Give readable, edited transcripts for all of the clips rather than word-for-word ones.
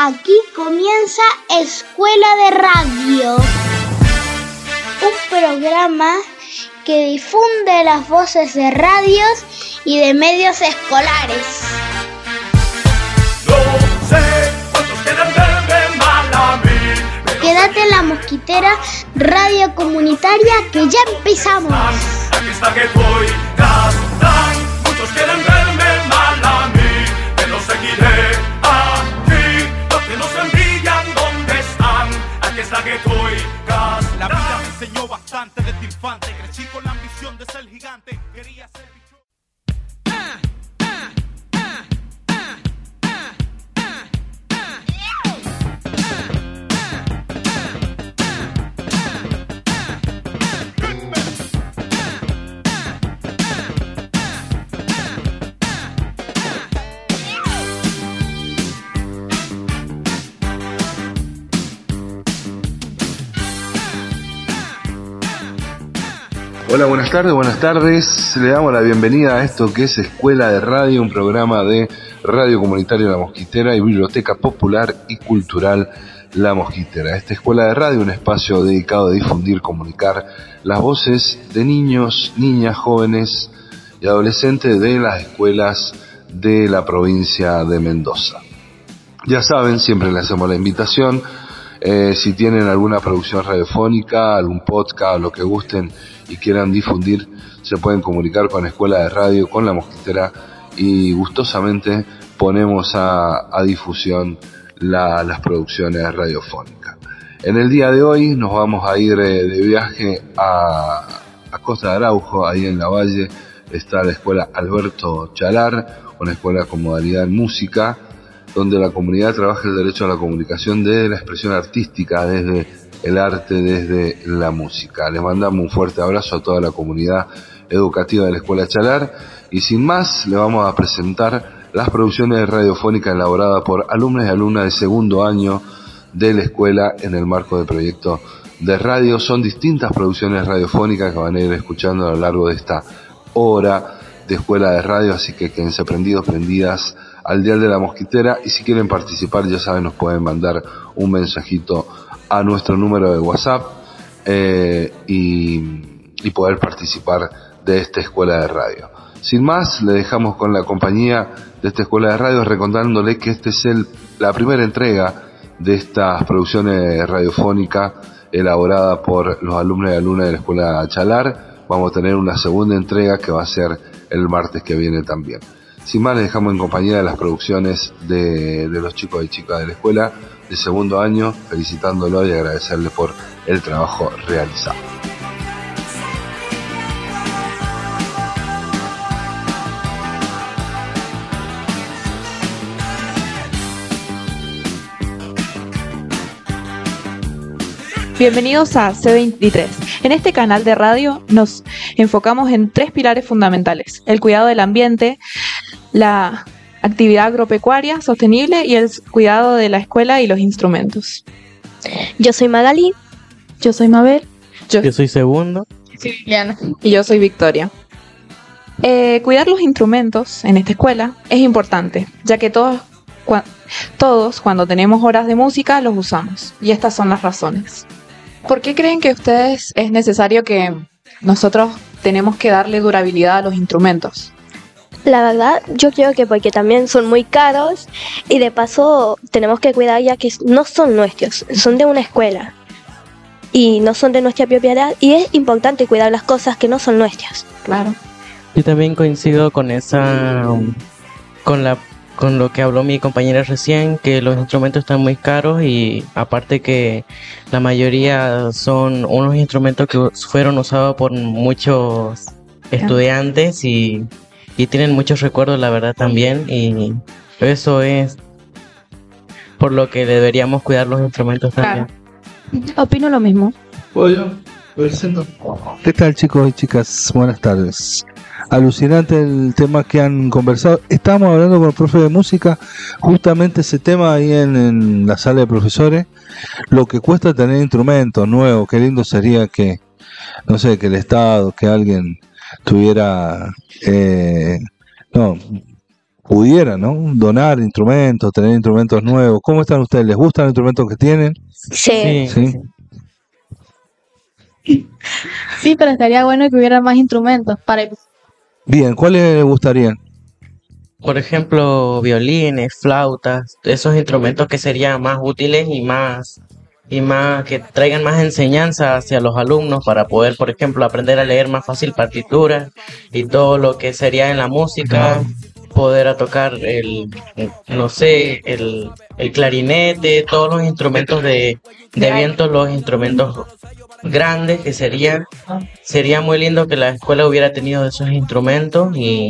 Aquí comienza Escuela de Radio, un programa que difunde las voces de radios y de medios escolares. No sé cuántos quieren verme mal a mí. Quédate en La Mosquitera, radio comunitaria, que ya empezamos. Aquí está que voy, cantan. Muchos quieren verme mal a mí, pero seguiré aquí. Los que no se envidian, ¿dónde están? Aquí está que voy, cantan. La vida me enseñó bastante desde infante. Crecí con la ambición de ser gigante. Quería ser bicho. Hola, buenas tardes. Le damos la bienvenida a esto que es Escuela de Radio, un programa de Radio Comunitaria La Mosquitera y Biblioteca Popular y Cultural La Mosquitera. Esta Escuela de Radio, un espacio dedicado a difundir, comunicar las voces de niños, niñas, jóvenes y adolescentes de las escuelas de la provincia de Mendoza. Ya saben, siempre les hacemos la invitación, si tienen alguna producción radiofónica, algún podcast, lo que gusten y quieran difundir, se pueden comunicar con Escuela de Radio, con La Mosquitera, y gustosamente ponemos a difusión las producciones radiofónicas. En el día de hoy nos vamos a ir de viaje a Costa de Araujo. Ahí en la Valle está la Escuela Alberto Chalar, una escuela con modalidad en música, donde la comunidad trabaja el derecho a la comunicación desde la expresión artística, desde el arte, desde la música. Les mandamos un fuerte abrazo a toda la comunidad educativa de la Escuela Chalar, y sin más le vamos a presentar las producciones radiofónicas elaboradas por alumnos y alumnas de segundo año de la escuela en el marco del proyecto de radio. Son distintas producciones radiofónicas que van a ir escuchando a lo largo de esta hora de Escuela de Radio, así que quédense prendidos, prendidas al dial de La Mosquitera, y si quieren participar, ya saben, nos pueden mandar un mensajito a nuestro número de WhatsApp y poder participar de esta Escuela de Radio. Sin más, le dejamos con la compañía de esta Escuela de Radio, recordándole que esta es la primera entrega de estas producciones radiofónicas elaboradas por los alumnos y alumnas de la Escuela Chalar. Vamos a tener una segunda entrega que va a ser el martes que viene también. Sin más, les dejamos en compañía de las producciones de los chicos y chicas de la escuela de segundo año, felicitándolos y agradecerles por el trabajo realizado. Bienvenidos a C23. En este canal de radio nos enfocamos en 3 pilares fundamentales: el cuidado del ambiente, la actividad agropecuaria sostenible y el cuidado de la escuela y los instrumentos. Yo soy Magali. Yo soy Mabel. Yo soy Segundo. Yo soy Liliana. Y yo soy Victoria. Cuidar los instrumentos en esta escuela es importante, ya que todos cuando tenemos horas de música los usamos. Y estas son las razones. ¿Por qué creen que ustedes es necesario que nosotros tenemos que darle durabilidad a los instrumentos? La verdad, yo creo que porque también son muy caros y de paso tenemos que cuidar, ya que no son nuestros, son de una escuela y no son de nuestra propiedad, y es importante cuidar las cosas que no son nuestras. Claro. Yo también coincido con con lo que habló mi compañera recién, que los instrumentos están muy caros, y aparte que la mayoría son unos instrumentos que fueron usados por muchos estudiantes y tienen muchos recuerdos, la verdad, también, y eso es por lo que deberíamos cuidar los instrumentos también. Opino lo mismo. ¿Qué tal, chicos y chicas? Buenas tardes. Alucinante el tema que han conversado. Estábamos hablando con el profe de música, justamente ese tema ahí en la sala de profesores, lo que cuesta tener instrumentos nuevos. Qué lindo sería que, no sé, que el Estado, que alguien tuviera pudieran, ¿no? Donar instrumentos, tener instrumentos nuevos. ¿Cómo están ustedes? ¿Les gustan los instrumentos que tienen? Sí. Sí. Sí, pero estaría bueno que hubiera más instrumentos para... Bien, ¿cuáles les gustarían? Por ejemplo, violines, flautas, esos instrumentos que serían más útiles y más que traigan más enseñanza hacia los alumnos para poder, por ejemplo, aprender a leer más fácil partituras y todo lo que sería en la música, poder a tocar no sé, el clarinete, todos los instrumentos de viento, los instrumentos grandes que sería muy lindo que la escuela hubiera tenido esos instrumentos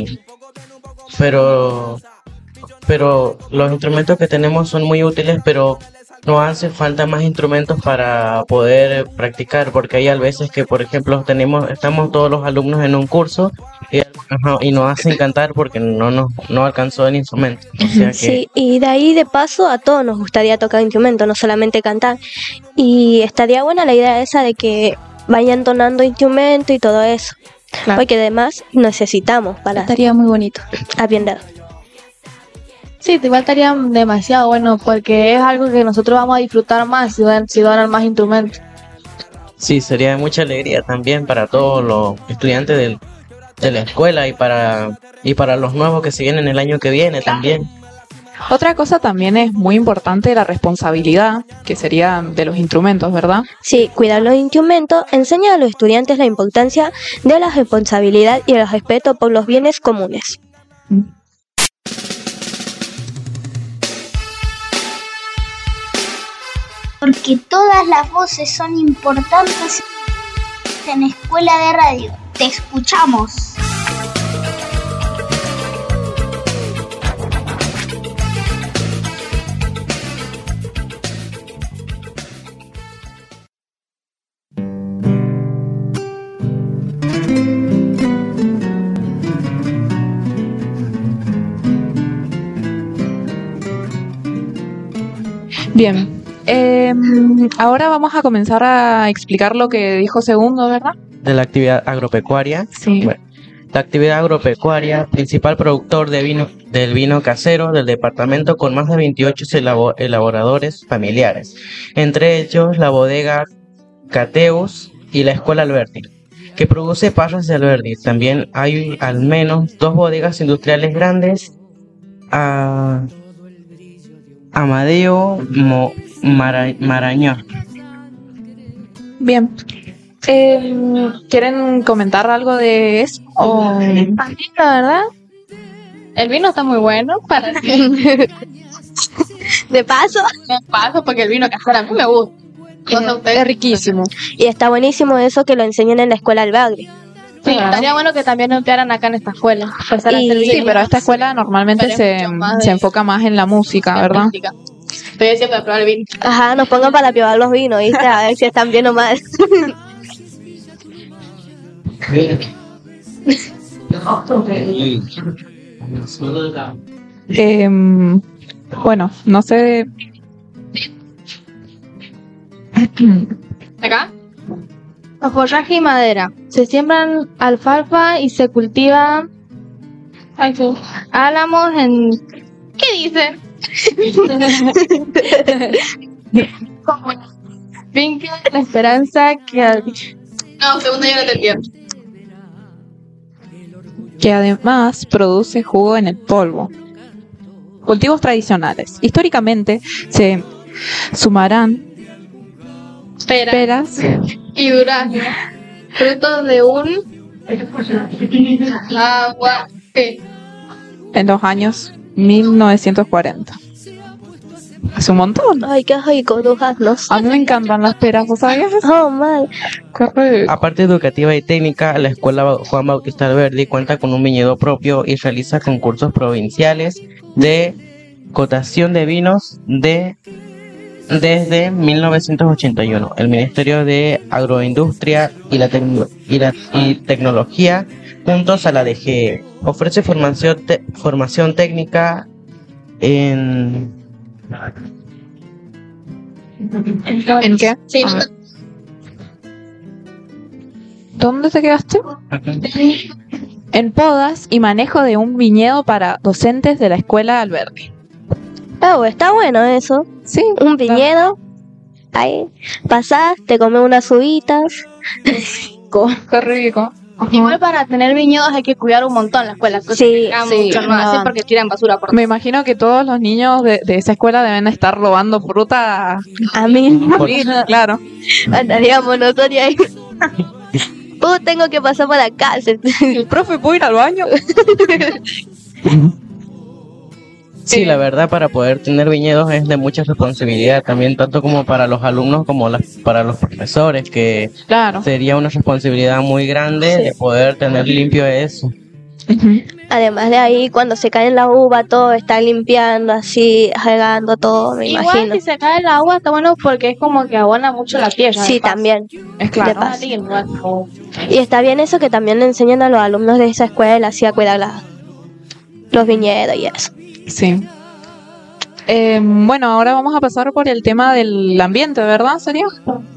pero los instrumentos que tenemos son muy útiles, pero nos hace falta más instrumentos para poder practicar, porque hay a veces que, por ejemplo, estamos todos los alumnos en un curso y nos hacen cantar porque no alcanzó el instrumento. O sea que, Sí, y de ahí de paso a todos nos gustaría tocar instrumentos, no solamente cantar. Y estaría buena la idea esa de que vayan donando instrumentos y todo eso. Claro. Porque además necesitamos para Estaría muy bonito. aprender. Sí, igual estaría demasiado bueno porque es algo que nosotros vamos a disfrutar más si donan más instrumentos. sí, sería de mucha alegría también para todos los estudiantes de la escuela y para los nuevos que se vienen el año que viene también. Otra cosa también es muy importante la responsabilidad, que sería de los instrumentos, ¿verdad? Sí, cuidar los instrumentos enseña a los estudiantes la importancia de la responsabilidad y el respeto por los bienes comunes. Porque todas las voces son importantes en Escuela de Radio. Te escuchamos. Bien, ahora vamos a comenzar a explicar lo que dijo Segundo, ¿verdad? De la actividad agropecuaria. Sí. Bueno, la actividad agropecuaria, principal productor del vino casero del departamento con más de 28 elaboradores familiares, entre ellos la bodega Cateus y la escuela Alberti, que produce parras de Alberti. También hay al menos 2 bodegas industriales grandes, Amadeo Marañón. Bien. ¿Quieren comentar algo de eso? A mí, la verdad, el vino está muy bueno para De paso, paso porque el vino casero a mí me gusta. Cosa a ustedes. Es riquísimo. y está buenísimo eso que lo enseñen en la escuela Albagri. Sí, estaría bueno que también lo emplearan acá en esta escuela. Empezar a hacer Y- Sí, vino. pero esta escuela normalmente Pero es mucho más se de- enfoca más en la música, ¿verdad? Música. Estoy diciendo de probar el vino. Ajá, nos pongan para probar los vinos, ¿viste? A ver si están bien o mal. Bueno, no sé. ¿Acá? Forraje y madera. Se siembran alfalfa y se cultivan álamos en... ¿Qué dice? Finca la esperanza que... No, segundo yo no te entiendo. Que además produce jugo en el polvo. Cultivos tradicionales. Históricamente se sumarán peras Y durazno. Frutos de un... Agua... ¿Qué? en los años 1940. Es un montón. Ay, qué rico, duraznos. A mí me encantan las peras, ¿vos sabías eso? Oh, mal. Aparte educativa y técnica, la escuela Juan Bautista Alberdi cuenta con un viñedo propio y realiza concursos provinciales de cotación de vinos desde 1981. El Ministerio de Agroindustria y Tecnología, juntos a la DGE, ofrece formación técnica en... ¿En qué? Sí, A ver. ¿Dónde te quedaste? en podas y manejo de un viñedo para docentes de la escuela Alberti. Está bueno eso. Sí, Un viñedo. Ahí pasás, te comes unas uvitas. qué rico. Igual para tener viñedos hay que cuidar un montón la escuela. Cosa Sí, que acá sí, muchos no hacen no. porque tiran basura por Me imagino que todos los niños de esa escuela deben estar robando fruta. A mí Claro. andaríamos nosotros ahí. Tengo que pasar por acá. El profe puede ir al baño. Sí, la verdad, para poder tener viñedos es de mucha responsabilidad, también tanto como para los alumnos como para los profesores, que Claro. sería una responsabilidad muy grande de poder tener limpio eso. Además de ahí, cuando se cae la uva, todo está limpiando así, regando todo, me Igual imagino. si se cae el agua está bueno porque es como que abona mucho la tierra. Sí, también. Es claro. De paso. Y está bien eso que también le enseñan a los alumnos de esa escuela así a cuidar los viñedos y eso. Sí. Bueno, ahora vamos a pasar por el tema del ambiente, ¿verdad? ¿Sería?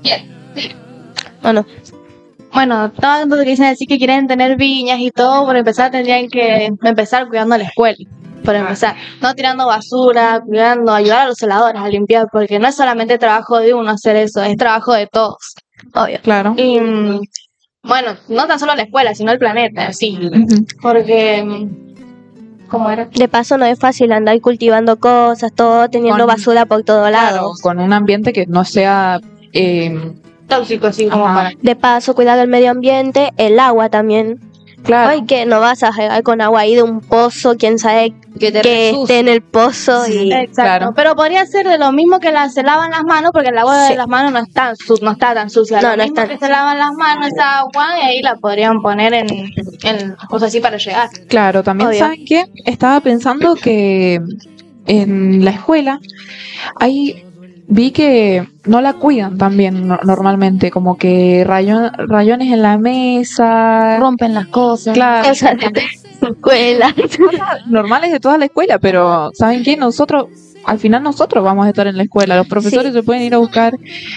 Bueno, Bueno, todos los que dicen así que quieren tener viñas y todo, por empezar tendrían que empezar cuidando la escuela. Por empezar, no tirando basura, cuidando, ayudar a los celadores a limpiar, porque no es solamente trabajo de uno hacer eso, es trabajo de todos. obvio. Claro. Y bueno, no tan solo la escuela, sino el planeta, sí. Porque, ¿cómo era? De paso no es fácil andar cultivando cosas, todo teniendo Con- basura por todos Claro, lados. con un ambiente que no sea Tóxico, así como Ajá. para... De paso, cuidar el medio ambiente, el agua también. claro. Ay, que no vas a regar con agua ahí de un pozo, quién sabe Que te que resucia. esté en el pozo y Exacto, Claro. pero podría ser de lo mismo que se lavan las manos, porque el agua Sí. de las manos no está tan sucia. No, Lo no mismo está. que se lavan las manos esa agua y ahí la podrían poner en cosas así para llegar. Claro, también Obvio. saben qué, estaba pensando que en la escuela vi que no la cuidan también normalmente, como que rayones en la mesa, Rompen las cosas. claro, esa de la escuela. normales de toda la escuela, pero ¿saben qué? Al final nosotros vamos a estar en la escuela, los profesores se pueden ir a buscar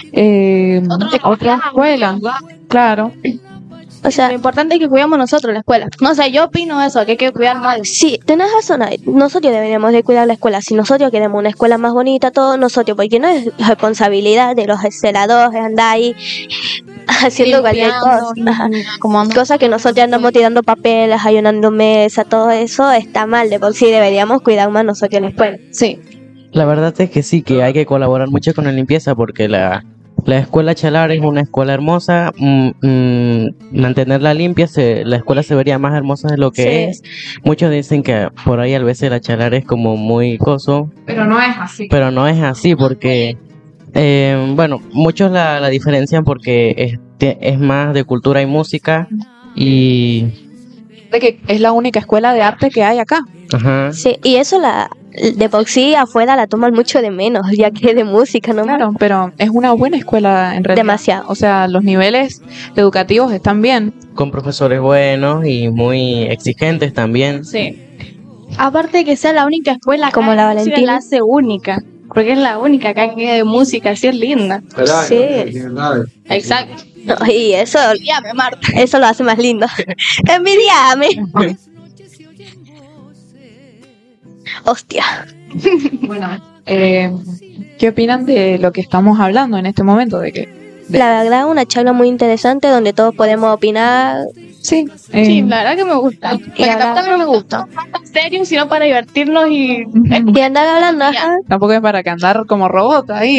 otra escuela, claro. O sea, Lo importante es que cuidamos nosotros la escuela. No sé, yo opino eso, que hay que cuidar más. sí, tenés razón ahí. Nosotros deberíamos de cuidar la escuela. Si nosotros queremos una escuela más bonita, todos nosotros, porque no es responsabilidad de los celadores andar ahí haciendo cualquier cosa. Ajá. Cosas que nosotros andamos tirando papeles, ayunando mesa, todo eso está mal. De por sí deberíamos cuidar más nosotros la escuela. Sí, La verdad es que sí, que hay que colaborar mucho con la limpieza porque la escuela Chalar es una escuela hermosa, mantenerla limpia, la escuela se vería más hermosa de lo que Sí. es. Muchos dicen que por ahí a veces la Chalar es como muy coso, pero no es así. pero no es así porque, bueno, muchos la diferencian porque es más de cultura y música y... De que es la única escuela de arte que hay acá. Ajá. Sí, y eso de por sí afuera la toman mucho de menos, ya que es de música, ¿no? Claro, pero es una buena escuela en realidad. Demasiado. O sea, los niveles educativos están bien. Con profesores buenos y muy exigentes también. Sí. Aparte de que sea la única escuela acá, Como la música Valentina. la hace única. Porque es la única acá que es de música, así es linda. Sí. Exacto. No, y eso, Llame, Marta. eso lo hace más lindo. Envidiame. Hostia. Bueno, ¿qué opinan de lo que estamos hablando en este momento? De que La verdad, una charla muy interesante donde todos podemos opinar. sí, Sí, la verdad que me gusta. Y ahora- También me gusta. No tan serio, sino para divertirnos y... Y andar hablando, ajá. tampoco es para que andar como robot ahí.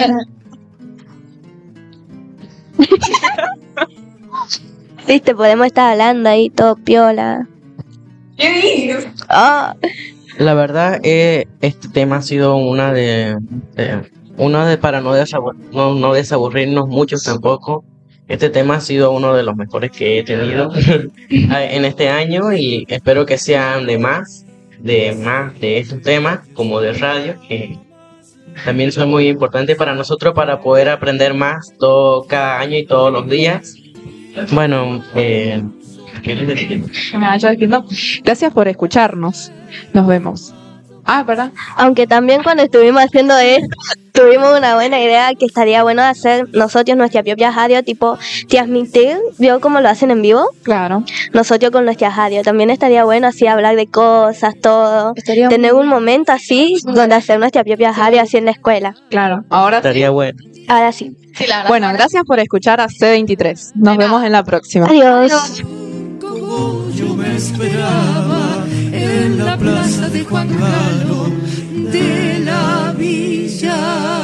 Viste, podemos estar hablando ahí todo piola. ¿Qué dices? Ah, La verdad, este tema ha sido una para no desaburrirnos mucho tampoco. Este tema ha sido uno de los mejores que he tenido en este año y espero que sean de más de estos temas como de radio, que también son muy importantes para nosotros para poder aprender más cada año y todos los días. Bueno, ¿qué les decía? Que me vaya despidiendo. Gracias por escucharnos. Nos vemos. Ah, ¿verdad? aunque también cuando estuvimos haciendo esto, tuvimos una buena idea que estaría bueno hacer nosotros nuestra propia radio, tipo transmitir, ¿vio cómo lo hacen en vivo? Claro. Nosotros con nuestra radio, también estaría bueno así hablar de cosas, todo, tener un momento así donde hacer nuestra propia radio así en la escuela. Claro. Ahora Estaría bueno. Ahora sí. Bueno, gracias por escuchar a C23. Nos vemos en la próxima. Adiós. Como yo me esperaba en la plaza de Juan Carlos de la Villa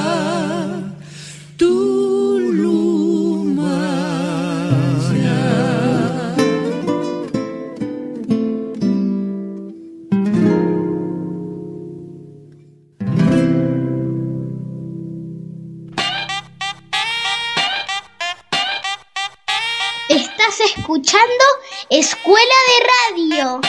Tulumaya. Estás escuchando Escuela de Radio.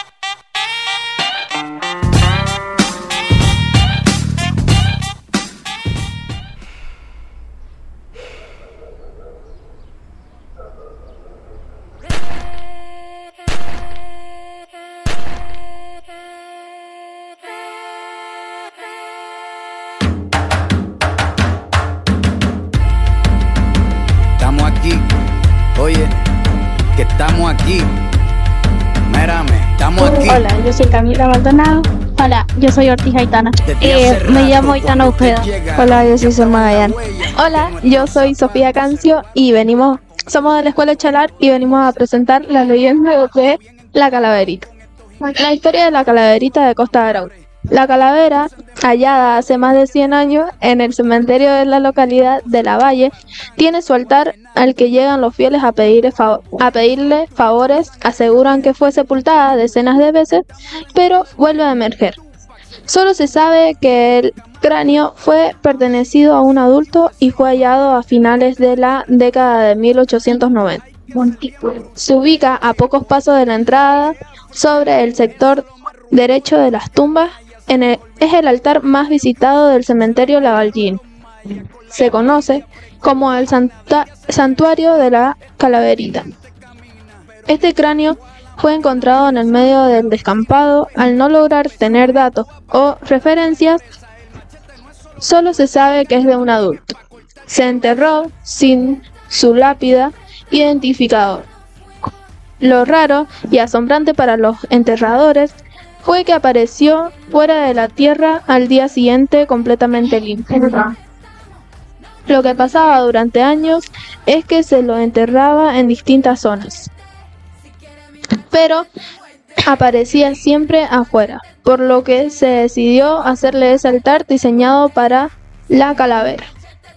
Estamos aquí, oye, que estamos aquí. Mírame, estamos aquí. Hola, yo soy Camila Maldonado. Hola, yo soy Ortiz Aitana. Me llamo Aitana Ojeda. Hola, yo soy Selma Gallán. Hola, yo soy Sofía Cancio y somos de la Escuela Chalar y venimos a presentar la leyenda de la Calaverita. La historia de la Calaverita de Costa de Arauz. La calavera, hallada hace más de 100 años en el cementerio de la localidad de La Valle, tiene su altar al que llegan los fieles a pedirle favores. Aseguran que fue sepultada decenas de veces, pero vuelve a emerger. Solo se sabe que el cráneo fue pertenecido a un adulto y fue hallado a finales de la década de 1890. Se ubica a pocos pasos de la entrada, sobre el sector derecho de las tumbas. Es el altar más visitado del cementerio Lavallín. Se conoce como el santuario de la Calaverita. Este cráneo fue encontrado en el medio del descampado. Al no lograr tener datos o referencias, solo se sabe que es de un adulto. Se enterró sin su lápida identificador. Lo raro y asombrante para los enterradores fue que apareció fuera de la tierra al día siguiente completamente limpio. Lo que pasaba durante años es que se lo enterraba en distintas zonas, pero aparecía siempre afuera, por lo que se decidió hacerle ese altar diseñado para la calavera.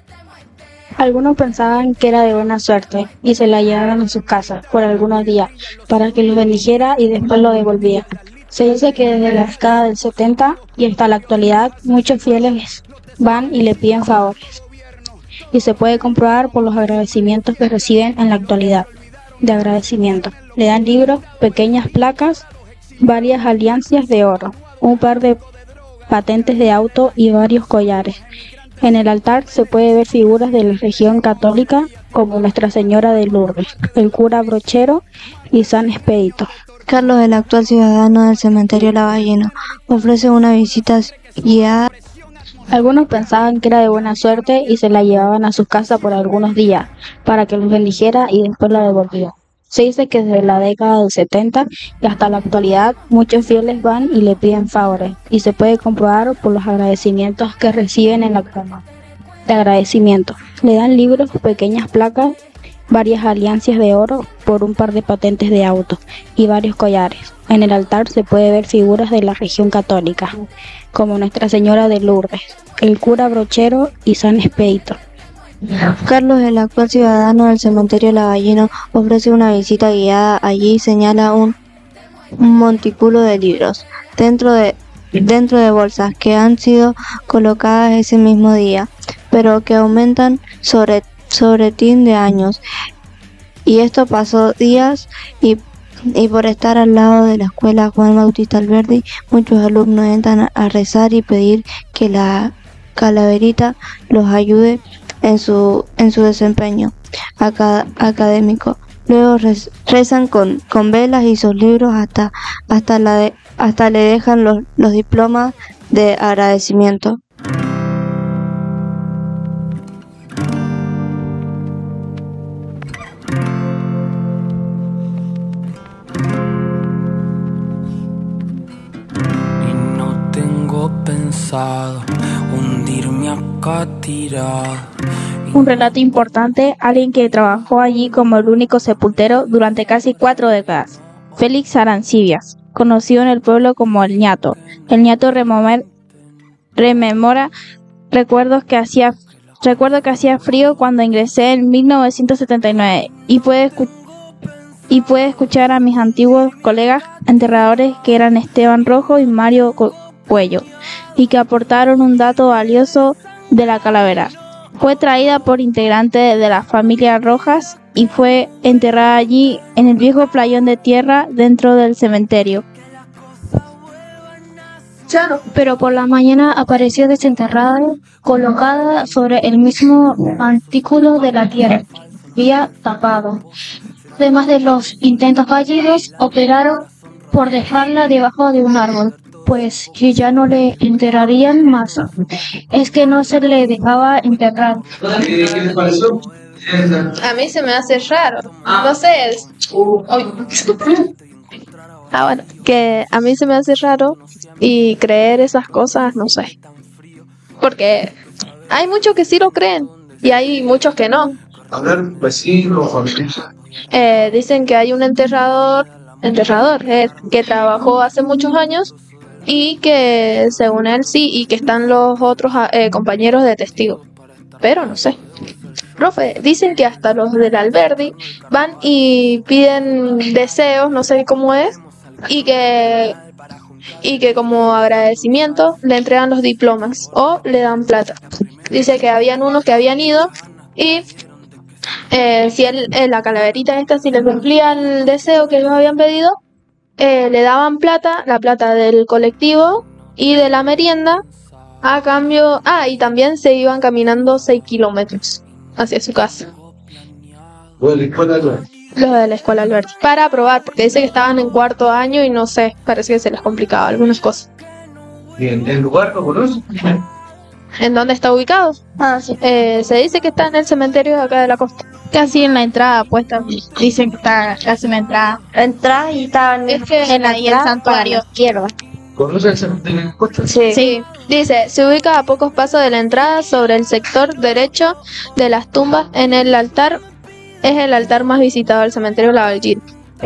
Algunos pensaban que era de buena suerte y se la llevaban a sus casas por algunos días para que los bendijera y después lo devolvía. Se dice que desde la década del 70 y hasta la actualidad muchos fieles van y le piden favores. Y se puede comprobar por los agradecimientos que reciben en la actualidad. De agradecimiento. Le dan libros, pequeñas placas, varias alianzas de oro, un par de patentes de auto y varios collares. En el altar se puede ver figuras de la religión católica como Nuestra Señora de Lourdes, el cura Brochero y San Expedito. Carlos, el actual ciudadano del cementerio Lavalleno, ofrece una visita guiada. Algunos pensaban que era de buena suerte y se la llevaban a sus casas por algunos días para que los bendijera y después la devolvía. Se dice que desde la década del 70 y hasta la actualidad muchos fieles van y le piden favores y se puede comprobar por los agradecimientos que reciben en la cama. De agradecimiento. Le dan libros, pequeñas placas, varias alianzas de oro por un par de patentes de auto y varios collares. En el altar se puede ver figuras de la religión católica, como Nuestra Señora de Lourdes, el cura Brochero y San Expedito. Carlos, el actual ciudadano del cementerio Lavalleno, ofrece una visita guiada. Allí señala un montículo de libros dentro de bolsas que han sido colocadas ese mismo día, pero que aumentan sobre tin de años. Y esto pasó días y por estar al lado de la escuela Juan Bautista Alberdi, muchos alumnos entran a rezar y pedir que la calaverita los ayude en su desempeño académico. Luego rezan con velas y sus libros hasta le dejan los diplomas de agradecimiento. cansado, hundirme acá tirado. Un relato importante, alguien que trabajó allí como el único sepultero durante casi 4 décadas. Félix Arancibias, conocido en el pueblo como el ñato. El ñato rememora recuerdo que hacía frío cuando ingresé en 1979 y pude escuchar a mis antiguos colegas enterradores que eran Esteban Rojo y Mario Cuello y que aportaron un dato valioso de la calavera. Fue traída por integrantes de la familia Rojas y fue enterrada allí en el viejo playón de tierra dentro del cementerio. Pero por la mañana apareció desenterrada, colocada sobre el mismo montículo de la tierra que había tapado. Además de los intentos fallidos, operaron por dejarla debajo de un árbol, pues que ya no le enterrarían más. Es que no se le dejaba enterrar. A mí se me hace raro. No sé. Bueno, que a mí se me hace raro y creer esas cosas, no sé. Porque hay muchos que sí lo creen y hay muchos que no. A ver, vecinos, familiares. Dicen que hay un enterrador que trabajó hace muchos años y que según él sí, y que están los otros compañeros de testigos. Pero no sé. Profe, dicen que hasta los del Alberdi van y piden deseos, no sé cómo es, y que como agradecimiento le entregan los diplomas o le dan plata. Dice que habían unos que habían ido y si la calaverita esta, si le cumplía el deseo que ellos habían pedido, le daban plata, la plata del colectivo y de la merienda a cambio. Y también se iban caminando 6 kilómetros hacia su casa. Los de la escuela Alberti. Para aprobar, porque dice que estaban en 4º año y no sé, parece que se les complicaba algunas cosas. Bien, ¿el lugar lo conoces? ¿En dónde está ubicado? Sí. Se dice que está en el cementerio de acá de la costa. Casi en la entrada puesta, dicen que está casi en la entrada. Entrás y estaban Es que en ahí el la santuario. izquierda. ¿Conoces el cementerio de Costa? Sí. Dice, se ubica a pocos pasos de la entrada sobre el sector derecho de las tumbas en el altar. Es el altar más visitado del cementerio La Valgir.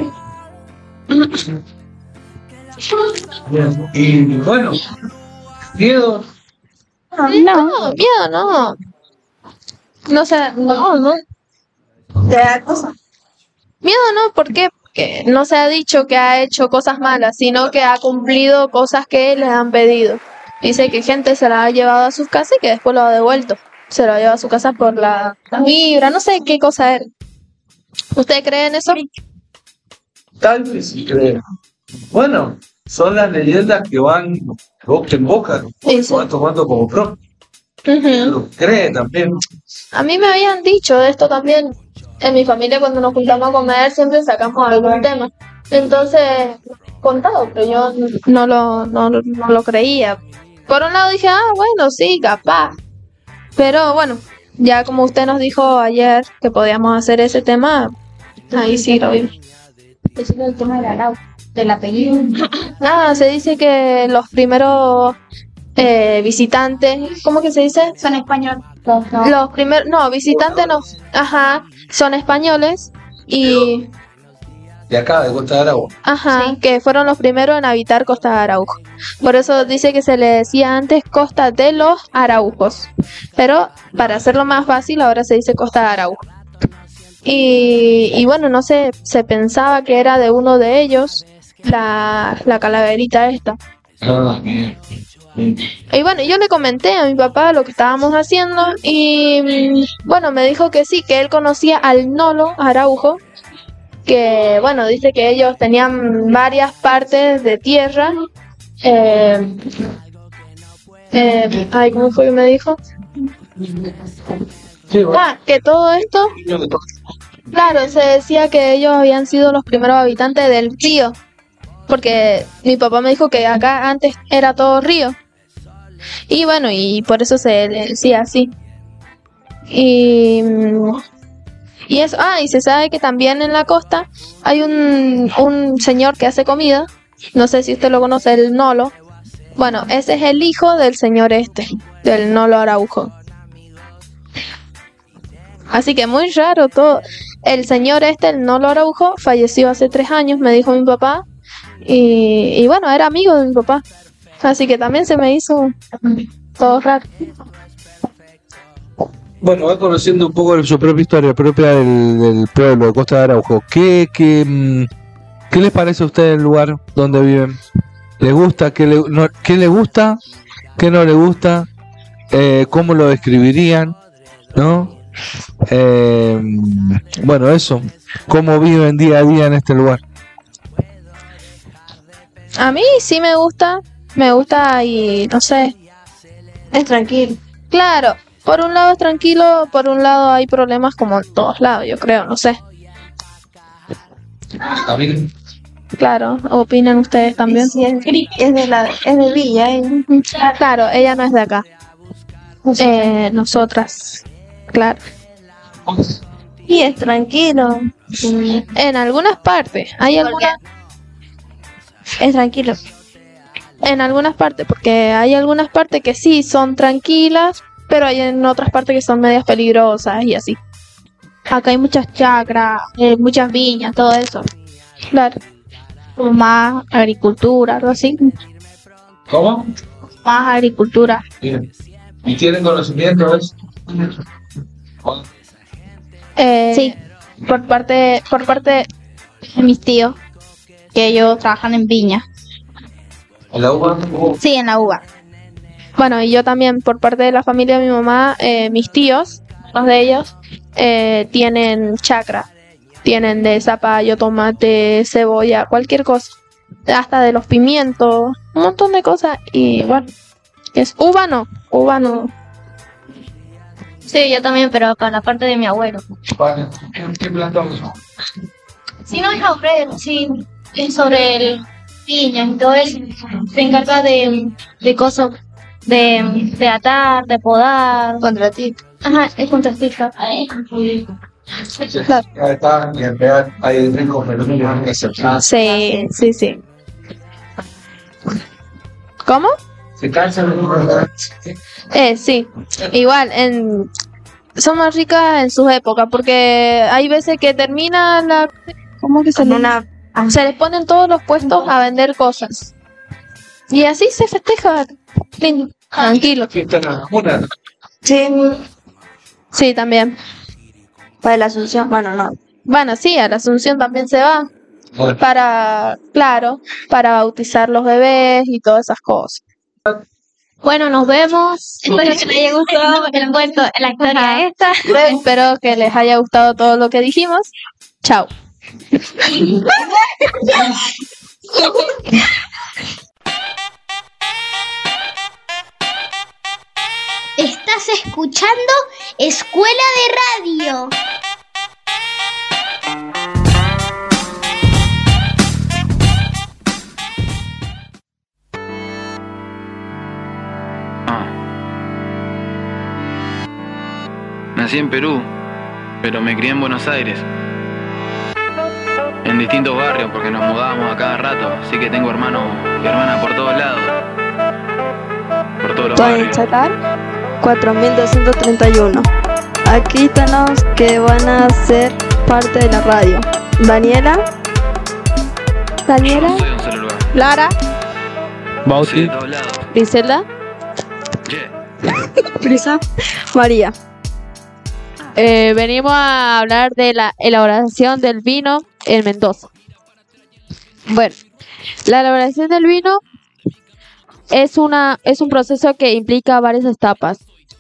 Bien. Y bueno, miedo. No, miedo no. No sé, no. ¿Te da cosa? Miedo no, ¿por qué? Porque no se ha dicho que ha hecho cosas malas, sino que ha cumplido cosas que les han pedido. Dice que gente se la ha llevado a sus casas y que después lo ha devuelto. Se lo ha llevado a su casa por la vibra, no sé qué cosa era. ¿Usted cree en eso? Tal vez sí creo. Bueno, son las leyendas que van boca en boca, ¿no? Sí. Van tomando como propio. Lo cree también. A mí me habían dicho de esto también. En mi familia cuando nos juntamos a comer siempre sacamos algún tema. Entonces, contado, pero yo no lo creía. Por un lado dije, bueno, sí, capaz. Pero bueno, ya como usted nos dijo ayer que podíamos hacer ese tema, ahí sí lo vimos. Es el tema del apellido. Se dice que los primeros visitantes, ¿cómo que se dice? Son españoles. Los primeros, visitantes no, son españoles y De acá, de Costa de Araujo. que fueron los primeros en habitar Costa de Araujo. Por eso dice que se le decía antes Costa de los Araujos, pero para hacerlo más fácil ahora se dice Costa de Araujo. Y bueno, no sé, se pensaba que era de uno de ellos la calaverita esta. Y bueno, yo le comenté a mi papá lo que estábamos haciendo y bueno, me dijo que sí, que él conocía al Nolo Araujo, que bueno, dice que ellos tenían varias partes de tierra. ¿Cómo fue que me dijo? Que todo esto, claro, se decía que ellos habían sido los primeros habitantes del río, porque mi papá me dijo que acá antes era todo río. Y bueno, y por eso se le decía así. Y eso, y se sabe que también en la costa hay un señor que hace comida, no sé si usted lo conoce, el Nolo, Bueno, ese es el hijo del señor del Nolo Araujo. Así que muy raro todo. El señor el Nolo Araujo, falleció hace 3 años, me dijo mi papá. Y bueno, era amigo de mi papá. Así que también se me hizo todo raro. Bueno, va conociendo un poco de su propia historia, propia del pueblo de Costa de Araujo. ¿Qué les parece a ustedes el lugar donde viven? ¿Les gusta? ¿Qué les gusta? ¿Qué no les gusta? ¿Cómo lo describirían? ¿No? Bueno, eso. ¿Cómo viven día a día en este lugar? A mí sí me gusta y no sé. Es tranquilo. Claro, por un lado es tranquilo, por un lado hay problemas como en todos lados, yo creo, no sé. Claro, ¿opinan ustedes también? Sí, es de Villa. Claro, ella no es de acá. Nosotras, claro. Y es tranquilo. En algunas partes, es tranquilo. En algunas partes, porque hay algunas partes que sí son tranquilas, pero hay en otras partes que son medias peligrosas y así. Acá hay muchas chacras, muchas viñas, todo eso. Claro. Como más agricultura, algo así. ¿Cómo? Más agricultura. ¿Y tienen conocimiento de eso? Sí, por parte de mis tíos, que ellos trabajan en viña. ¿En la uva? Sí, en la uva. Bueno, y yo también, por parte de la familia de mi mamá, mis tíos, dos de ellos, tienen chacra. Tienen de zapallo, tomate, cebolla, cualquier cosa. Hasta de los pimientos, un montón de cosas. Y bueno, es uva no. Sí, yo también, pero con la parte de mi abuelo. ¿Qué plantón? Si no es abuelo, sí, es sobre el piña y todo eso. Se encarga de cosas, de atar, de podar. Contratista. Ajá, es contratista. Está y en real hay ricos menús. Sí. ¿Cómo? Se cansan. Sí. Igual, son más ricas en sus épocas, porque hay veces que termina ¿cómo que se se les ponen todos los puestos a vender cosas. Y así se festeja. Lindo, tranquilo. Sí, también. Para la Asunción, bueno, no. Bueno, sí, a la Asunción también se va. Para bautizar los bebés y todas esas cosas. Bueno, nos vemos. Espero que les haya gustado el cuento, la historia esta. Espero que les haya gustado todo lo que dijimos. Chao. Estás escuchando Escuela de Radio. Nací en Perú, pero me crié en Buenos Aires. En distintos barrios porque nos mudábamos a cada rato, así que tengo hermanos y hermanas por todos lados. Por todos los barrios. Chacar 4231. Aquí están los que van a ser parte de la radio. Daniela, Soy un solo lugar. Lara, Soy de todos lados. Griselda, Brisa, María. venimos a hablar de la elaboración del vino en Mendoza. Bueno, la elaboración del vino es un proceso que implica varias etapas.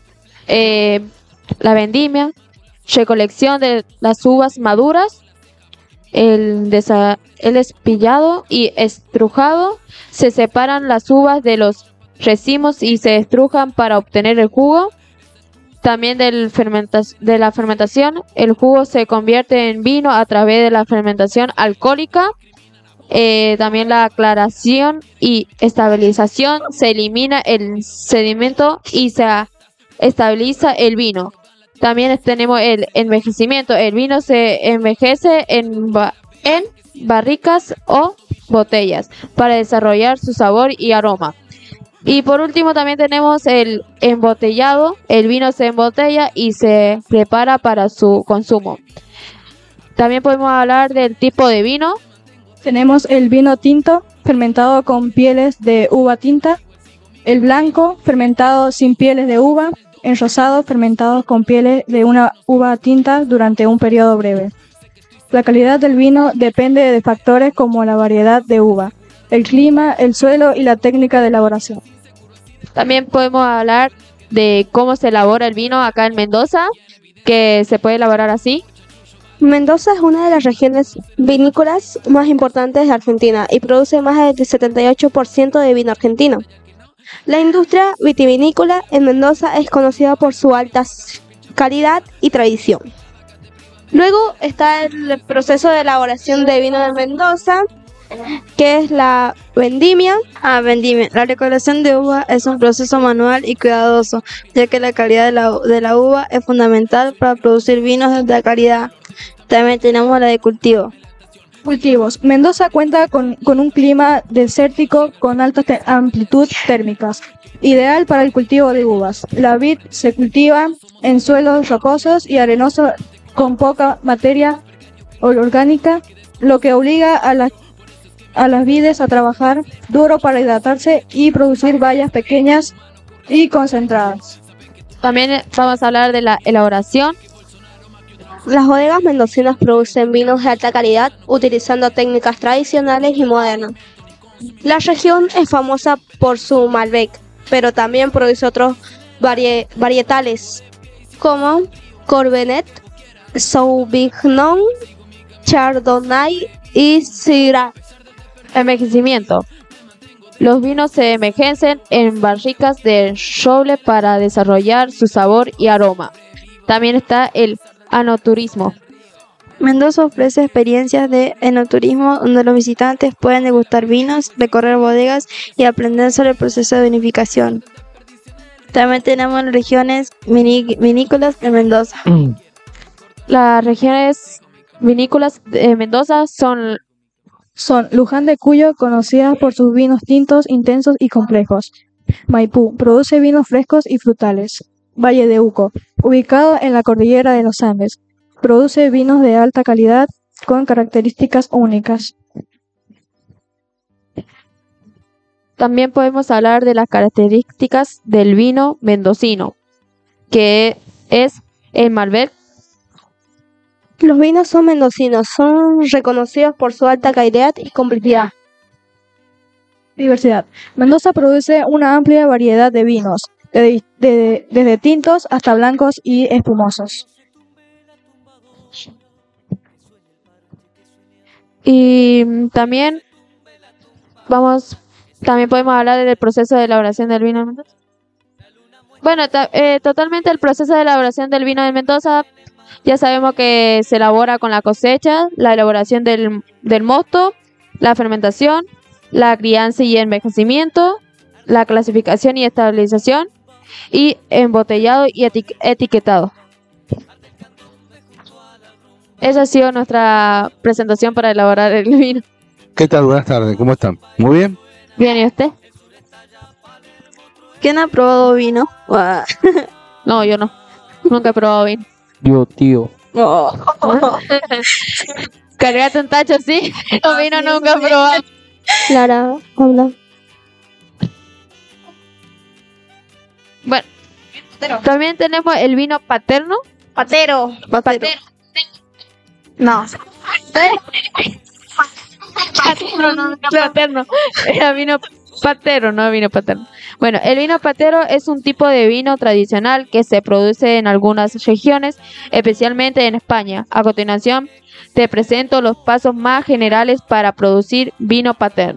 La vendimia, recolección de las uvas maduras, el espillado y estrujado. Se separan las uvas de los racimos y se estrujan para obtener el jugo. También de la fermentación, el jugo se convierte en vino a través de la fermentación alcohólica. También la aclaración y estabilización, se elimina el sedimento y se estabiliza el vino. También tenemos el envejecimiento. El vino se envejece en barricas o botellas para desarrollar su sabor y aroma. Y por último también tenemos el embotellado. El vino se embotella y se prepara para su consumo. También podemos hablar del tipo de vino. Tenemos el vino tinto, fermentado con pieles de uva tinta. El blanco, fermentado sin pieles de uva. El rosado, fermentado con pieles de una uva tinta durante un periodo breve. La calidad del vino depende de factores como la variedad de uva, el clima, el suelo y la técnica de elaboración. También podemos hablar de cómo se elabora el vino acá en Mendoza, que se puede elaborar así. Mendoza es una de las regiones vinícolas más importantes de Argentina y produce más del 78% de vino argentino. La industria vitivinícola en Mendoza es conocida por su alta calidad y tradición. Luego está el proceso de elaboración de vino de Mendoza, que es la vendimia. Vendimia. La recolección de uva es un proceso manual y cuidadoso, ya que la calidad de la uva es fundamental para producir vinos de alta calidad. También tenemos la de cultivo. Cultivos. Mendoza cuenta con un clima desértico con alta amplitud térmicas, ideal para el cultivo de uvas. La vid se cultiva en suelos rocosos y arenosos con poca materia orgánica, lo que obliga a las vides a trabajar duro para hidratarse y producir bayas pequeñas y concentradas. También vamos a hablar de la elaboración. Las bodegas mendocinas producen vinos de alta calidad utilizando técnicas tradicionales y modernas. La región es famosa por su Malbec, pero también produce otros varietales como Cabernet, Sauvignon, Chardonnay y Syrah. Envejecimiento. Los vinos se envejecen en barricas de roble para desarrollar su sabor y aroma. También está el enoturismo. Mendoza ofrece experiencias de enoturismo donde los visitantes pueden degustar vinos, recorrer bodegas y aprender sobre el proceso de vinificación. También tenemos las regiones vinícolas de Mendoza. Las regiones vinícolas de Mendoza son Luján de Cuyo, conocida por sus vinos tintos, intensos y complejos. Maipú, produce vinos frescos y frutales. Valle de Uco, ubicado en la cordillera de los Andes, produce vinos de alta calidad con características únicas. También podemos hablar de las características del vino mendocino, que es el Malbec. Los vinos son mendocinos, son reconocidos por su alta calidad y complejidad. Diversidad. Mendoza produce una amplia variedad de vinos, desde tintos hasta blancos y espumosos. Y también podemos hablar del proceso de elaboración del vino de Mendoza. Bueno, totalmente el proceso de elaboración del vino de Mendoza, ya sabemos que se elabora con la cosecha, la elaboración del mosto, la fermentación, la crianza y envejecimiento, la clasificación y estabilización, y embotellado y etiquetado. Esa ha sido nuestra presentación para elaborar el vino. ¿Qué tal? Buenas tardes, ¿cómo están? ¿Muy bien? Bien, ¿y usted? ¿Quién ha probado vino? No, yo no. Nunca he probado vino. Yo, tío. Cargate un tacho, sí. No, vino nunca he probado. Clara, habla. Bueno, también tenemos el vino paterno. Patero. No. Paterno. Era vino patero, no vino paterno. Bueno, el vino patero es un tipo de vino tradicional que se produce en algunas regiones, especialmente en España. A continuación, te presento los pasos más generales para producir vino patero.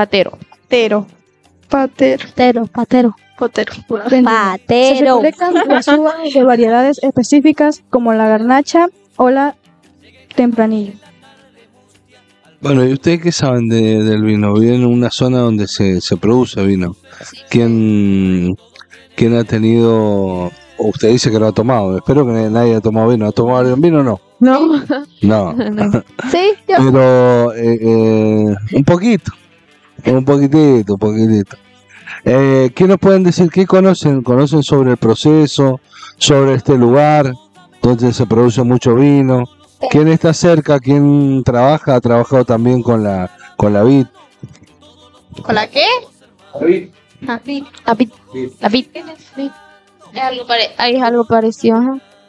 Se recolectan las uvas de variedades específicas como la garnacha o la tempranillo. Bueno, ¿y ustedes qué saben del vino? Viven en una zona donde se produce vino. ¿Quién ha tenido, o usted dice que lo ha tomado? Espero que nadie ha tomado vino. ¿Ha tomado vino o no? No. No. Sí, yo. Pero un poquitito. ¿Qué nos pueden decir? ¿Qué conocen? ¿Conocen sobre el proceso? ¿Sobre este lugar donde se produce mucho vino? ¿Quién está cerca? ¿Quién trabaja? ¿Ha trabajado también con la vid? ¿Con la qué? La vid. La vid. Es algo parecido.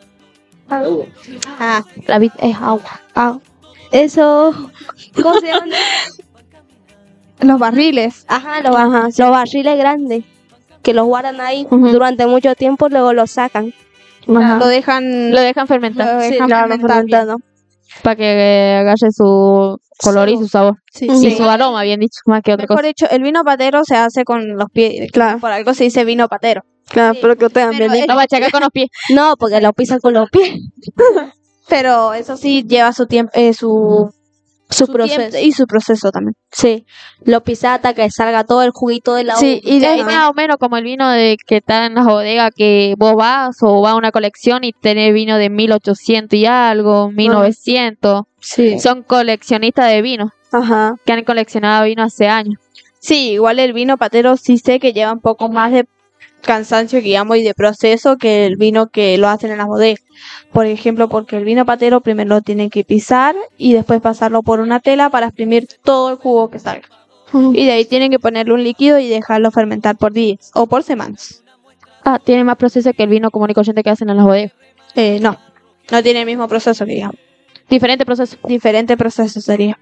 Ah, La vid es agua. eso. ¿Cómo se llama? Los barriles. Ajá, los barriles grandes. Que los guardan ahí durante mucho tiempo, luego los sacan. Lo dejan fermentar. Sí, lo dejan fermentando. Para que agarre su color y su sabor. Sí, y sí. su aroma, bien dicho, más que otra Mejor cosa. dicho, el vino patero se hace con los pies. Claro. Por algo se dice vino patero. Claro, pero que ustedes Pero bien. Lo machaca con los pies. No, porque lo pisan con los pies. Pero eso sí lleva su tiempo, Su proceso. tiempo y su proceso también. Sí, lo pisa hasta que salga todo el juguito de la uva. Sí, y de ahí Es más o menos como el vino de que está en las bodegas, que vos vas o vas a una colección y tenés vino de 1800 y algo, 1900. Sí. Son coleccionistas de vino Ajá. que han coleccionado vino hace años. Sí, igual el vino patero sí sé que lleva un poco más de cansancio, digamos, y de proceso que el vino que lo hacen en las bodegas. Por ejemplo, porque el vino patero primero lo tienen que pisar y después pasarlo por una tela para exprimir todo el jugo que salga. Y de ahí tienen que ponerle un líquido y dejarlo fermentar por días o por semanas. Tiene más proceso que el vino común y corriente que hacen en las bodegas. No tiene el mismo proceso, que digamos. Diferente proceso. Diferente proceso sería.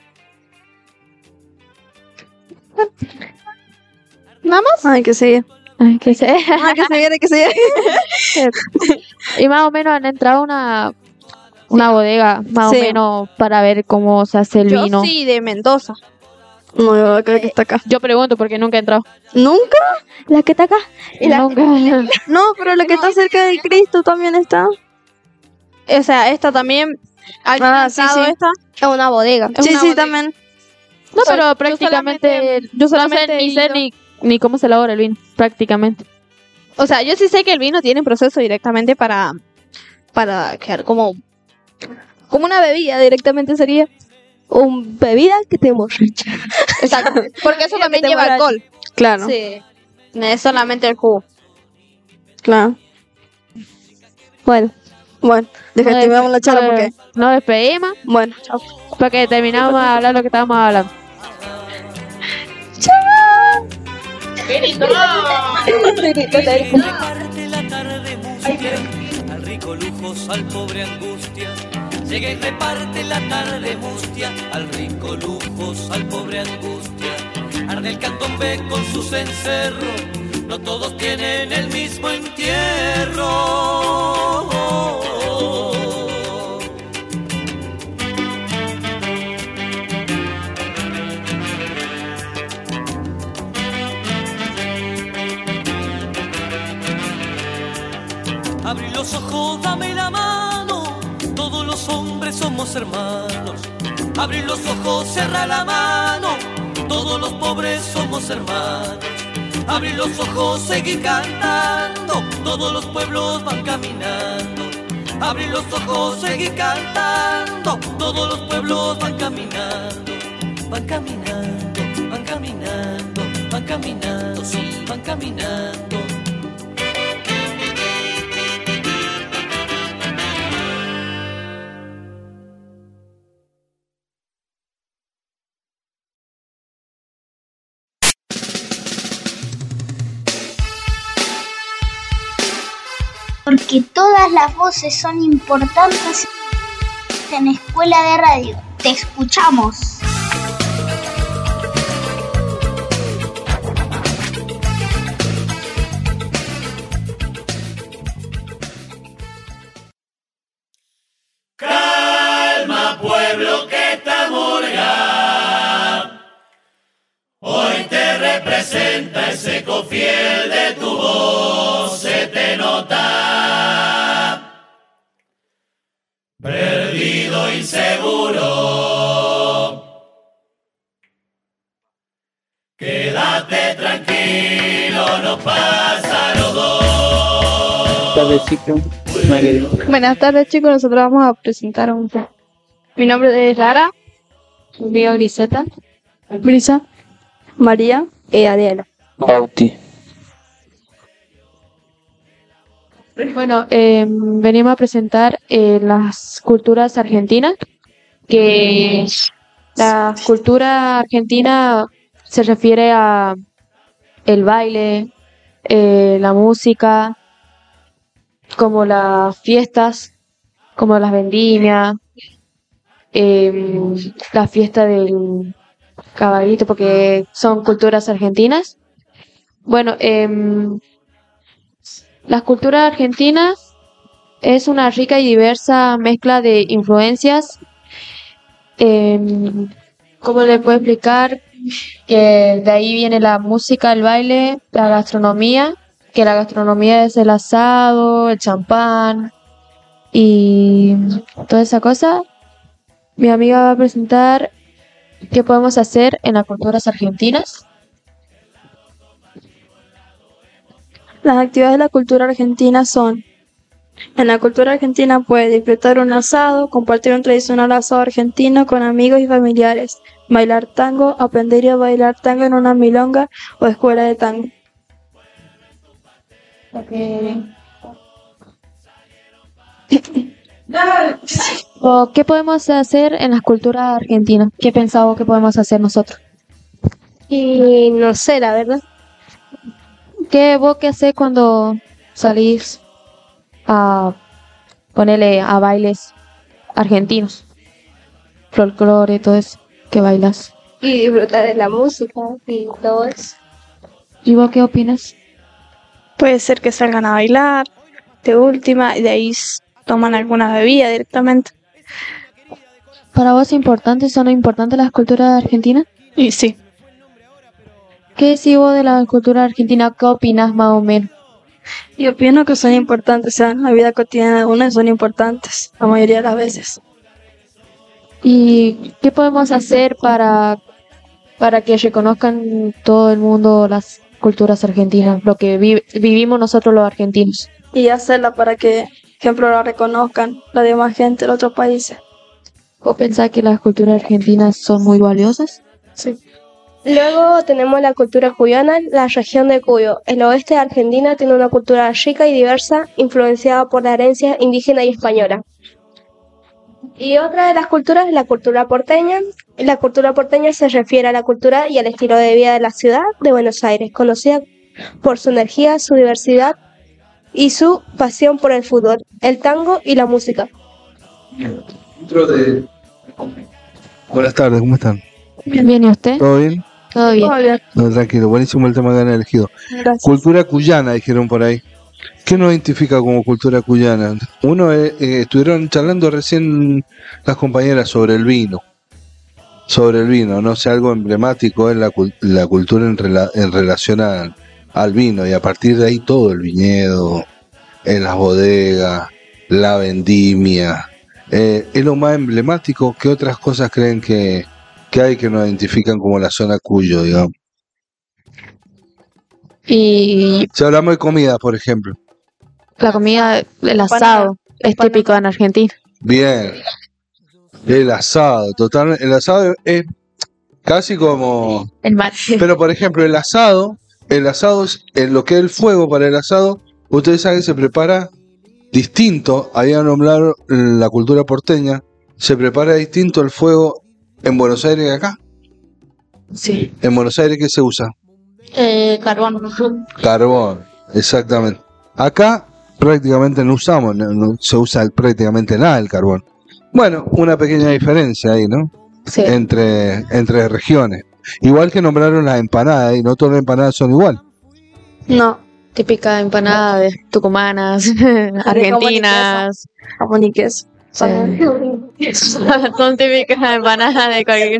¿Nada más? Ay, que sigue. Ay, que sé. Ay, que sigue. Y más o menos han entrado a una bodega, más Sí. o menos, para ver cómo se hace el Yo vino. sí, de Mendoza. No, yo creo que está acá. Yo pregunto porque nunca he entrado. ¿Nunca? ¿La que está acá? Nunca. No, pero la que está cerca de Cristo también está. O sea, esta también. Sí, sí. Esta? Es una bodega. Es Sí, una sí, bodega. también. No, pero prácticamente yo solamente no sé he ni sé ido. ni cómo se elabora el vino, prácticamente. O sea, yo sí sé que el vino tiene un proceso directamente para quedar como una bebida, directamente sería. Un bebida que te emborracha. Exacto. Porque eso también te lleva emborracha. alcohol. Claro. Sí. No es solamente el jugo. Claro. Bueno, desactivamos la charla porque. Nos despedimos. Bueno, chao. Porque terminamos de hablar lo que estábamos hablando. Reparte la tarde mustia, al rico lujos, al pobre angustia. Llega y reparte la tarde mustia, al rico lujos, al pobre angustia. Arde el candombe con sus encerros, no todos tienen el mismo entierro. Abrí los ojos, dame la mano, todos los hombres somos hermanos. Abrí los ojos, cerra la mano, todos los pobres somos hermanos. Abrí los ojos, seguí cantando, todos los pueblos van caminando. Abrí los ojos, seguí cantando, todos los pueblos van caminando. Van caminando, van caminando, van caminando, sí, van caminando. Porque todas las voces son importantes en Escuela de Radio. Te escuchamos. Calma, pueblo, que esta murga hoy te representa ese eco fiel de tu voz, se te nota perdido, inseguro. Quédate tranquilo, no pasa los dos. Buenas tardes, chicos. Nosotros vamos a presentar un poco. Mi nombre es Lara. Mío Griseta. Brisa. María y Ariela. Bauti. Bueno, venimos a presentar las culturas argentinas, que la cultura argentina se refiere a el baile, la música, como las fiestas, como las vendimias, la fiesta del caballito, porque son culturas argentinas. Bueno, las culturas argentinas es una rica y diversa mezcla de influencias. ¿Cómo le puedo explicar? Que de ahí viene la música, el baile, la gastronomía, que la gastronomía es el asado, el champán y toda esa cosa. Mi amiga va a presentar qué podemos hacer en las culturas argentinas. Las actividades de la cultura argentina son: en la cultura argentina puedes disfrutar un asado, compartir un tradicional asado argentino con amigos y familiares, bailar tango, aprender a bailar tango en una milonga o escuela de tango. ¿O qué podemos hacer en las culturas argentinas? ¿Qué pensamos que podemos hacer nosotros? Y no sé, la verdad. ¿Qué hacés cuando salís a ponerle a bailes argentinos? Folclore, todo eso, que bailas. Y disfrutar de la música y todo eso. ¿Y vos qué opinas? Puede ser que salgan a bailar de última y de ahí toman alguna bebida directamente. ¿Para vos son importantes las culturas argentinas? Y sí. ¿Qué decís vos de la cultura argentina? ¿Qué opinas más o menos? Yo opino que son importantes, o sea, en la vida cotidiana de uno son importantes, la mayoría de las veces. ¿Y qué podemos hacer para que reconozcan todo el mundo las culturas argentinas, lo que vivimos nosotros los argentinos? Y hacerla para que, ejemplo, la reconozcan la demás gente de otros países. ¿Vos pensás que las culturas argentinas son muy valiosas? Sí. Luego tenemos la cultura cuyana, la región de Cuyo. El oeste de Argentina tiene una cultura rica y diversa, influenciada por la herencia indígena y española. Y otra de las culturas es la cultura porteña. La cultura porteña se refiere a la cultura y al estilo de vida de la ciudad de Buenos Aires, conocida por su energía, su diversidad y su pasión por el fútbol, el tango y la música. Buenas tardes, ¿cómo están? Bien, ¿y usted? ¿Todo bien? Todo bien. No, tranquilo, buenísimo el tema que han elegido. Gracias. Cultura cuyana, dijeron por ahí. ¿Qué nos identifica como cultura cuyana? Estuvieron charlando recién las compañeras sobre el vino. No sé, algo emblemático es la cultura en relación al vino, y a partir de ahí todo el viñedo, en las bodegas, la vendimia. Es lo más emblemático. ¿Qué otras cosas creen que hay que nos identifican como la zona Cuyo, digamos? Y Si hablamos de comida, por ejemplo. la comida, el asado, es típico en Argentina. Bien. El asado, totalmente. El asado es casi como... El mar. Pero, por ejemplo, el asado es en lo que es el fuego para el asado. Ustedes saben que se prepara distinto. Había nombrado la cultura porteña. Se prepara distinto el fuego en Buenos Aires que acá. Sí. En Buenos Aires, ¿qué se usa? Carbón. Carbón, exactamente. Acá prácticamente no usamos, no se usa prácticamente nada el carbón. Bueno, una pequeña diferencia ahí, ¿no? Sí. Entre regiones. Igual que nombraron las empanadas, y no todas las empanadas son igual. No. Típica empanada de tucumanas, argentinas. Jamón y queso. Sí. Son típicas empanadas de cualquier.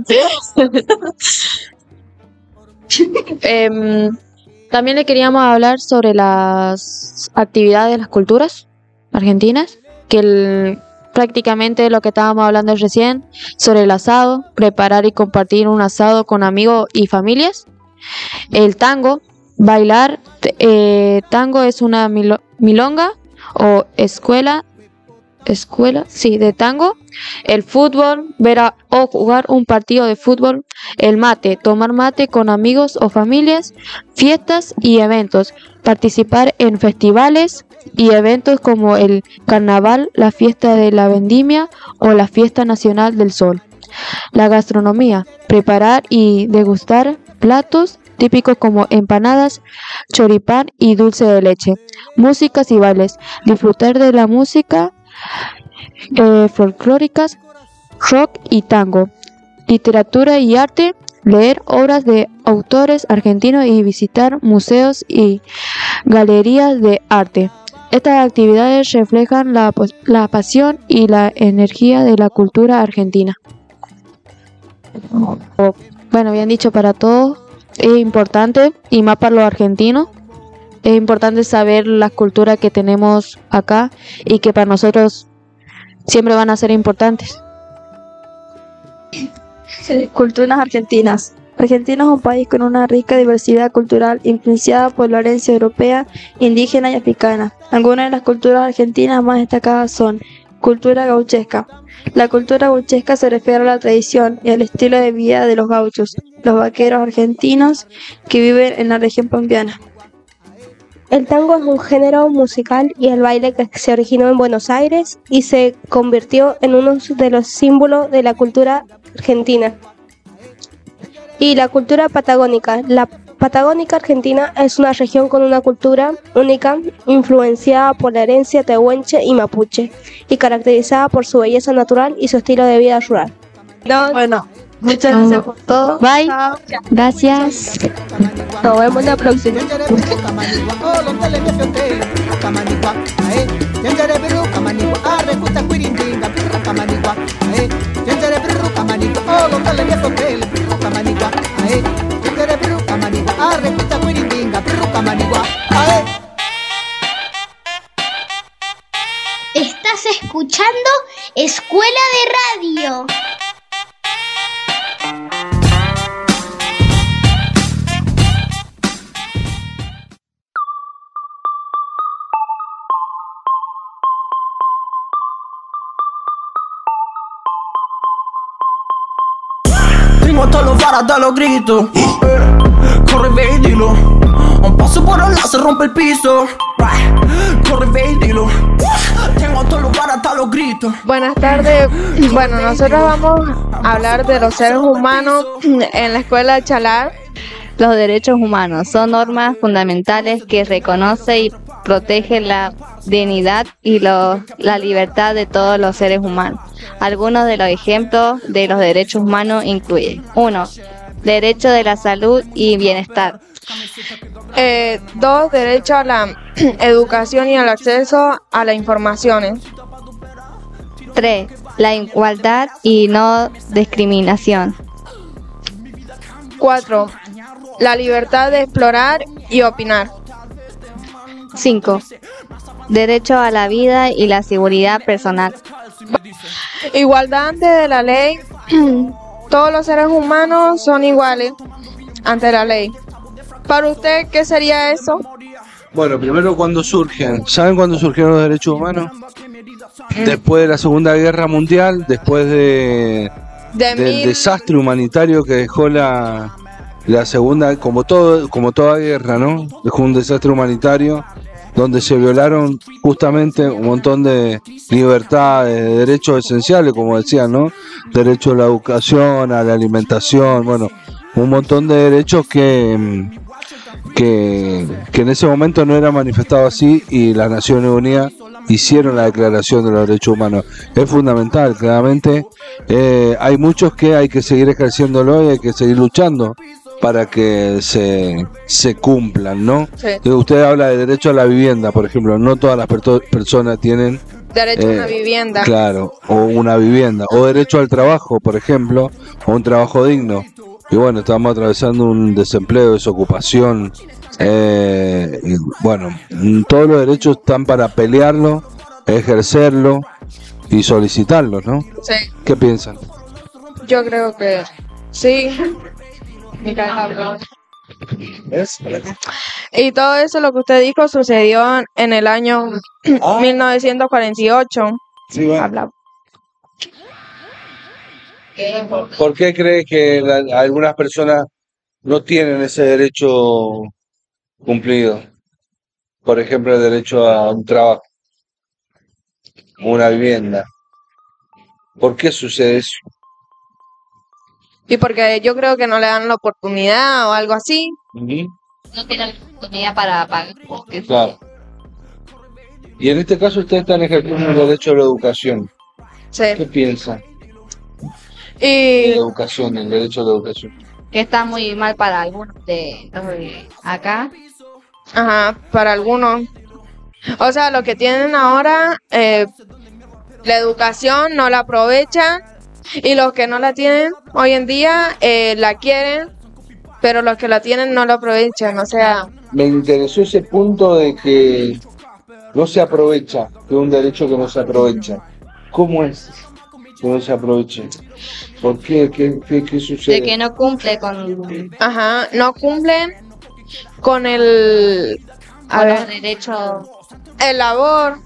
También le queríamos hablar sobre las actividades de las culturas argentinas, que prácticamente lo que estábamos hablando recién, sobre el asado, preparar y compartir un asado con amigos y familias, el tango, bailar, tango es una milonga o escuela escuela, sí, de tango, el fútbol, o jugar un partido de fútbol, el mate, tomar mate con amigos o familias, fiestas y eventos, participar en festivales y eventos como el carnaval, la fiesta de la vendimia o la fiesta nacional del sol. La gastronomía, preparar y degustar platos típicos como empanadas, choripán y dulce de leche. Músicas y bailes, disfrutar de la música folclóricas, rock y tango. Literatura y arte, leer obras de autores argentinos y visitar museos y galerías de arte. Estas actividades reflejan la pasión y la energía de la cultura argentina. Bueno, bien dicho para todos, es importante, y más para los argentinos, es importante saber las culturas que tenemos acá y que para nosotros siempre van a ser importantes. Culturas argentinas. Argentina es un país con una rica diversidad cultural influenciada por la herencia europea, indígena y africana. Algunas de las culturas argentinas más destacadas son: cultura gauchesca. La cultura gauchesca se refiere a la tradición y al estilo de vida de los gauchos, los vaqueros argentinos que viven en la región pampeana. El tango es un género musical y el baile que se originó en Buenos Aires y se convirtió en uno de los símbolos de la cultura argentina. Y la cultura patagónica. La Patagónica Argentina es una región con una cultura única, influenciada por la herencia tehuelche y mapuche, y caracterizada por su belleza natural y su estilo de vida rural. Bueno, muchas gracias por todo. Bye. Chao. Gracias. Nos vemos la próxima. Estás escuchando Escuela de Radio. Tengo a todos los varas, da los gritos. Corre, ve y dilo. Un paso por al lado, se rompe el piso. Corre, ve y dilo. Tengo a todos los varas, da los gritos. Buenas tardes. Bueno, nosotros vamos a hablar de los seres humanos en la escuela de Chalar. Los derechos humanos son normas fundamentales que reconoce y protege la dignidad y la libertad de todos los seres humanos. Algunos de los ejemplos de los derechos humanos incluyen: 1. Derecho de la salud y bienestar. 2. Derecho a la educación y al acceso a las informaciones. 3. La igualdad y no discriminación. 4. La libertad de explorar y opinar. 5. Derecho a la vida y la seguridad personal. Igualdad ante la ley. Todos los seres humanos son iguales ante la ley. Para usted, ¿qué sería eso? Bueno, primero, ¿cuándo surgen? ¿Saben cuándo surgieron los derechos humanos? Después de la Segunda Guerra Mundial, después del desastre humanitario que dejó la segunda, como toda guerra, ¿no? Dejó un desastre humanitario donde se violaron justamente un montón de libertades, de derechos esenciales, como decían, ¿no? Derecho a la educación, a la alimentación, bueno, un montón de derechos que en ese momento no era manifestado así, y las Naciones Unidas hicieron la Declaración de los Derechos Humanos. Es fundamental, claramente. Hay muchos que hay que seguir ejerciéndolo y hay que seguir luchando para que se cumplan, ¿no? Sí. Usted habla de derecho a la vivienda, por ejemplo. No todas las personas tienen derecho a una vivienda. Claro, o una vivienda. O derecho al trabajo, por ejemplo, o un trabajo digno. Y bueno, estamos atravesando un desempleo, desocupación. Y bueno, todos los derechos están para pelearlo, ejercerlo y solicitarlo, ¿no? Sí. ¿Qué piensan? Yo creo que sí. Y todo eso, lo que usted dijo, sucedió en el año 1948, Sí, va. habla. ¿Por qué crees que algunas personas no tienen ese derecho cumplido? Por ejemplo, el derecho a un trabajo, una vivienda. ¿Por qué sucede eso? Y porque yo creo que no le dan la oportunidad o algo así. No tienen la oportunidad para pagar. Claro. Y en este caso ustedes están ejerciendo el derecho a la educación. Sí. ¿Qué piensan? Y La educación, el derecho a la educación. Que está muy mal para algunos de los de acá. ajá, para algunos. O sea, lo que tienen ahora, la educación no la aprovechan. Y los que no la tienen hoy en día la quieren, pero los que la tienen no la aprovechan. O sea, Me interesó ese punto de que no se aprovecha, que es un derecho que no se aprovecha. ¿Cómo es que no se aprovecha? ¿Por qué? ¿Qué sucede? De que no cumple con, ajá, no cumplen con el los derechos. el labor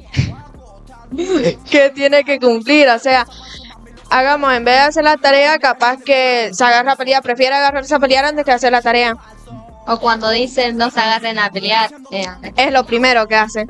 que tiene que cumplir. O sea, hagamos, en vez de hacer la tarea, capaz que se agarra a pelear, prefiere agarrarse a pelear antes que hacer la tarea. O cuando dicen no se agarren a pelear. Es lo primero que hacen.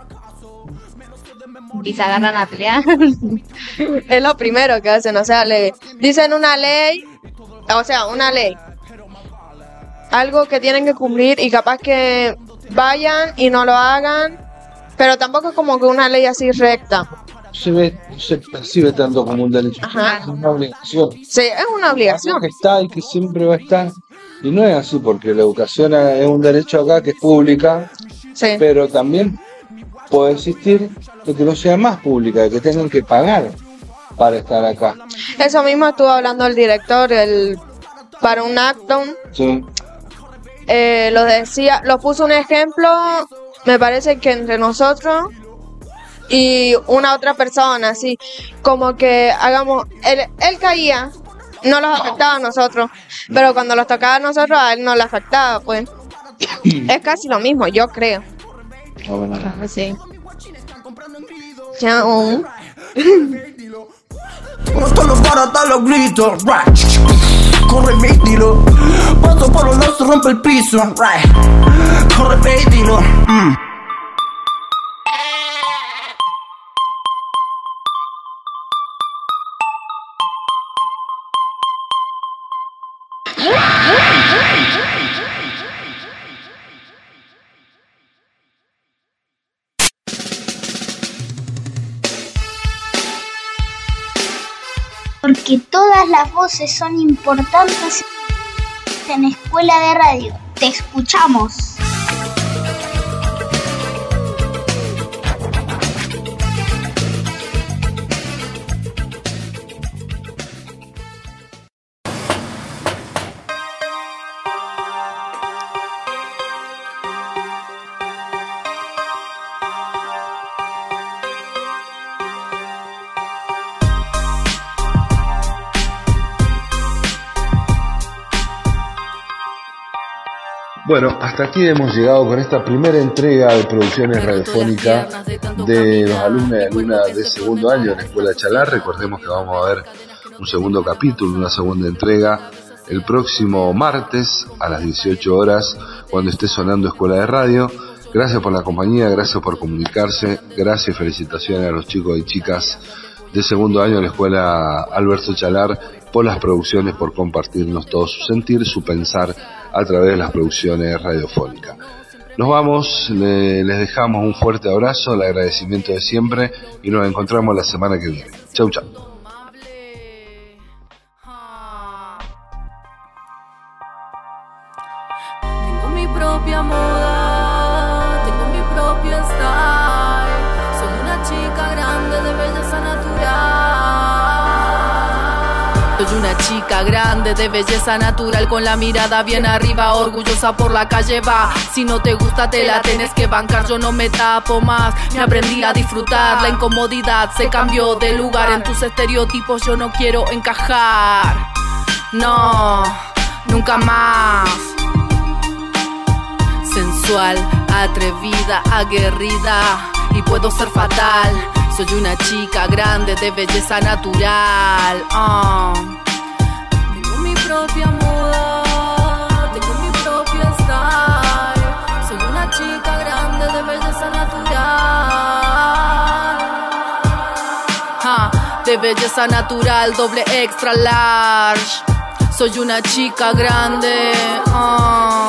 Y se agarran a pelear. Es lo primero que hacen. O sea, le dicen una ley, o sea, una ley. Algo que tienen que cumplir y capaz que vayan y no lo hagan. Pero tampoco es como que una ley así recta. Se percibe tanto como un derecho. Ajá. Es una obligación. Sí, es una obligación. Algo que está y que siempre va a estar. Y no es así, porque la educación es un derecho acá que es pública, sí. Pero también puede existir de que no sea más pública, de que tengan que pagar para estar acá. Eso mismo estuvo hablando el director para un acto. Sí. Lo decía, lo puso un ejemplo, me parece que entre nosotros y una otra persona, así como que hagamos, él caía, no los afectaba a nosotros, pero cuando los tocaba a nosotros, a él no le afectaba, pues. Es casi lo mismo, yo creo. Sí. Chao. Esto los para dar los gritos, right. Corre, ve y dilo. Paso por los lados, se rompe el piso, right. Corre, ve y dilo. Porque todas las voces son importantes en Escuela de Radio. Te escuchamos. Bueno, hasta aquí hemos llegado con esta primera entrega de producciones radiofónicas de los alumnos y alumnas de segundo año en la Escuela Chalar. Recordemos que vamos a ver un segundo capítulo, una segunda entrega el próximo martes a las 18 horas cuando esté sonando Escuela de Radio. Gracias por la compañía, gracias por comunicarse, gracias y felicitaciones a los chicos y chicas de segundo año de la Escuela Alberto Chalar por las producciones, por compartirnos todo su sentir, su pensar a través de las producciones radiofónicas. Nos vamos, les dejamos un fuerte abrazo, el agradecimiento de siempre y nos encontramos la semana que viene. Chau, chau. Tengo mi propia moda, tengo mi propio style. Soy una chica grande de belleza natural. Soy una chica grande de belleza natural, con la mirada bien arriba, orgullosa por la calle va. Si no te gusta te la tenés que bancar, yo no me tapo más. Me aprendí a disfrutar la incomodidad, se cambió de lugar. En tus estereotipos yo no quiero encajar, no, nunca más. Sensual, atrevida, aguerrida, y puedo ser fatal Soy una chica grande de belleza natural. Tengo mi propia moda, tengo mi propio style. Soy una chica grande de belleza natural. De belleza natural, doble extra large. Soy una chica grande.